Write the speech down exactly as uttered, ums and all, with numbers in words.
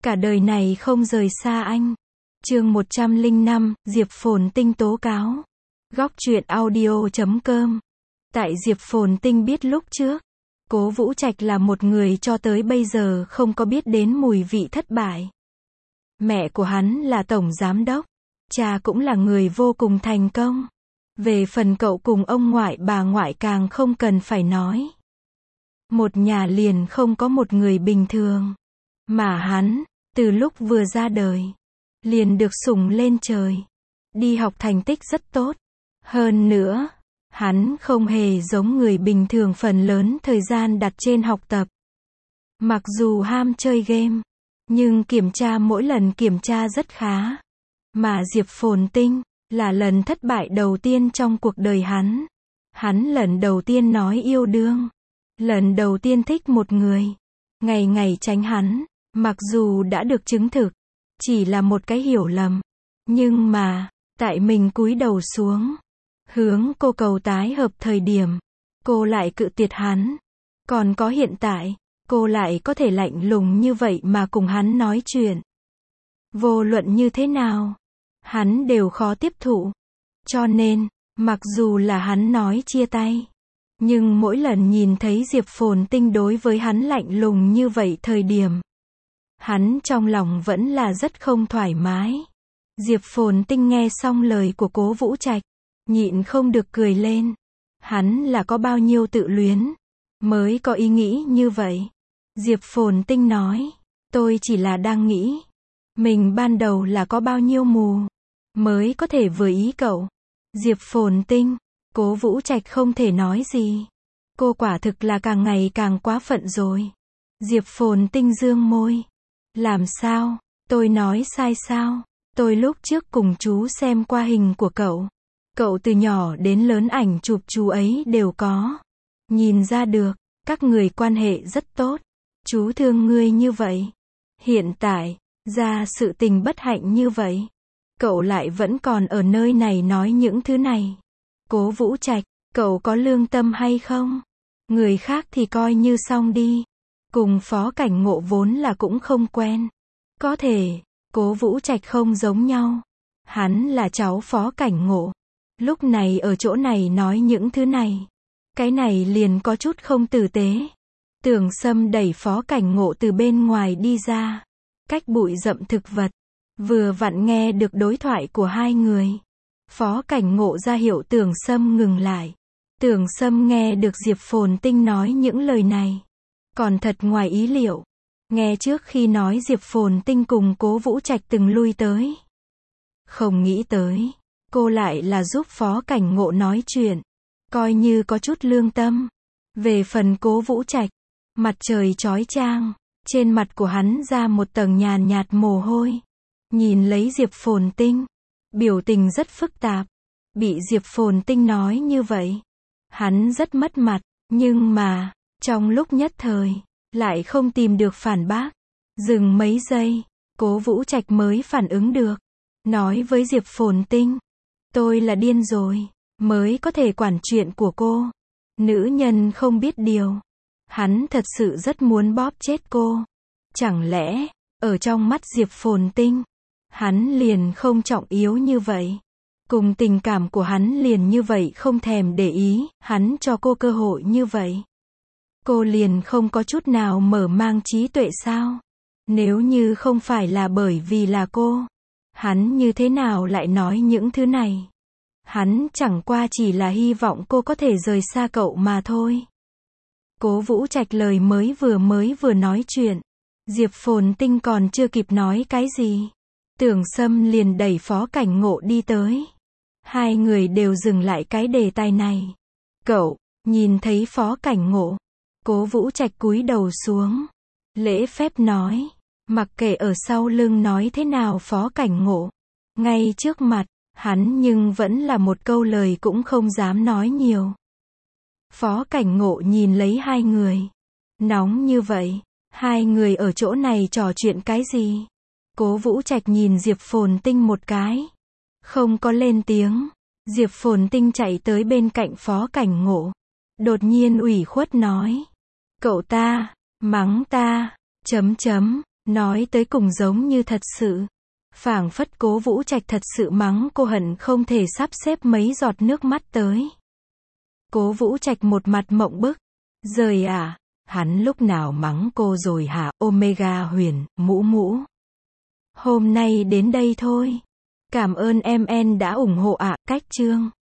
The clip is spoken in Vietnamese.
Cả đời này không rời xa anh. Chương một trăm lẻ năm, Diệp Phồn Tinh tố cáo. Góc truyện audio chấm com. Tại Diệp Phồn Tinh biết lúc trước, Cố Vũ Trạch là một người cho tới bây giờ không có biết đến mùi vị thất bại. Mẹ của hắn là tổng giám đốc, cha cũng là người vô cùng thành công. Về phần cậu cùng ông ngoại bà ngoại càng không cần phải nói. Một nhà liền không có một người bình thường. Mà hắn, từ lúc vừa ra đời, liền được sủng lên trời. Đi học thành tích rất tốt. Hơn nữa, hắn không hề giống người bình thường phần lớn thời gian đặt trên học tập. Mặc dù ham chơi game, nhưng kiểm tra mỗi lần kiểm tra rất khá. Mà Diệp Phồn Tinh, là lần thất bại đầu tiên trong cuộc đời hắn. Hắn lần đầu tiên nói yêu đương. Lần đầu tiên thích một người. Ngày ngày tránh hắn, mặc dù đã được chứng thực, chỉ là một cái hiểu lầm. Nhưng mà, tại mình cúi đầu xuống, hướng cô cầu tái hợp thời điểm, cô lại cự tuyệt hắn. Còn có hiện tại, cô lại có thể lạnh lùng như vậy mà cùng hắn nói chuyện. Vô luận như thế nào, hắn đều khó tiếp thụ. Cho nên, mặc dù là hắn nói chia tay, nhưng mỗi lần nhìn thấy Diệp Phồn Tinh đối với hắn lạnh lùng như vậy thời điểm, hắn trong lòng vẫn là rất không thoải mái. Diệp Phồn Tinh nghe xong lời của Cố Vũ Trạch, nhịn không được cười lên. Hắn là có bao nhiêu tự luyến, mới có ý nghĩ như vậy. Diệp Phồn Tinh nói, tôi chỉ là đang nghĩ, mình ban đầu là có bao nhiêu mù, mới có thể vừa ý cậu. Diệp Phồn Tinh, Cố Vũ Trạch không thể nói gì. Cô quả thực là càng ngày càng quá phận rồi. Diệp Phồn Tinh dương môi. Làm sao? Tôi nói sai sao? Tôi lúc trước cùng chú xem qua hình của cậu. Cậu từ nhỏ đến lớn ảnh chụp chú ấy đều có. Nhìn ra được, các người quan hệ rất tốt. Chú thương ngươi như vậy. Hiện tại, ra sự tình bất hạnh như vậy, cậu lại vẫn còn ở nơi này nói những thứ này. Cố Vũ Trạch, cậu có lương tâm hay không? Người khác thì coi như xong đi. Cùng Phó Cảnh Ngộ vốn là cũng không quen. Có thể, Cố Vũ Trạch không giống nhau. Hắn là cháu Phó Cảnh Ngộ. Lúc này ở chỗ này nói những thứ này. Cái này liền có chút không tử tế. Tưởng Sâm đẩy Phó Cảnh Ngộ từ bên ngoài đi ra. Cách bụi rậm thực vật. Vừa vặn nghe được đối thoại của hai người. Phó Cảnh Ngộ ra hiệu Tưởng Sâm ngừng lại. Tưởng Sâm nghe được Diệp Phồn Tinh nói những lời này, còn thật ngoài ý liệu. Nghe trước khi nói Diệp Phồn Tinh cùng Cố Vũ Trạch từng lui tới. Không nghĩ tới, cô lại là giúp Phó Cảnh Ngộ nói chuyện, coi như có chút lương tâm. Về phần Cố Vũ Trạch, mặt trời chói chang, trên mặt của hắn ra một tầng nhàn nhạt mồ hôi. Nhìn lấy Diệp Phồn Tinh, biểu tình rất phức tạp. Bị Diệp Phồn Tinh nói như vậy, hắn rất mất mặt, nhưng mà, trong lúc nhất thời, lại không tìm được phản bác. Dừng mấy giây, Cố Vũ Trạch mới phản ứng được. Nói với Diệp Phồn Tinh, tôi là điên rồi, mới có thể quản chuyện của cô. Nữ nhân không biết điều. Hắn thật sự rất muốn bóp chết cô. Chẳng lẽ, ở trong mắt Diệp Phồn Tinh, hắn liền không trọng yếu như vậy. Cùng tình cảm của hắn liền như vậy không thèm để ý, hắn cho cô cơ hội như vậy. Cô liền không có chút nào mở mang trí tuệ sao? Nếu như không phải là bởi vì là cô, hắn như thế nào lại nói những thứ này? Hắn chẳng qua chỉ là hy vọng cô có thể rời xa cậu mà thôi. Cố Vũ Trạch lời mới vừa mới vừa nói chuyện. Diệp Phồn Tinh còn chưa kịp nói cái gì. Tưởng Sâm liền đẩy Phó Cảnh Ngộ đi tới. Hai người đều dừng lại cái đề tài này. Cậu, nhìn thấy Phó Cảnh Ngộ. Cố Vũ Trạch cúi đầu xuống. Lễ phép nói. Mặc kệ ở sau lưng nói thế nào Phó Cảnh Ngộ. Ngay trước mặt, hắn nhưng vẫn là một câu lời cũng không dám nói nhiều. Phó Cảnh Ngộ nhìn lấy hai người. Nóng như vậy. Hai người ở chỗ này trò chuyện cái gì? Cố Vũ Trạch nhìn Diệp Phồn Tinh một cái. Không có lên tiếng. Diệp Phồn Tinh chạy tới bên cạnh Phó Cảnh Ngộ. Đột nhiên ủy khuất nói. Cậu ta, mắng ta, chấm chấm. Nói tới cùng giống như thật sự. Phảng phất Cố Vũ Trạch thật sự mắng cô hận không thể sắp xếp mấy giọt nước mắt tới. Cố Vũ Trạch một mặt mộng bức. Rời à, hắn lúc nào mắng cô rồi hả? Omega Huyền, mũ mũ. Hôm nay đến đây thôi. Cảm ơn em en đã ủng hộ ạ, cách chương.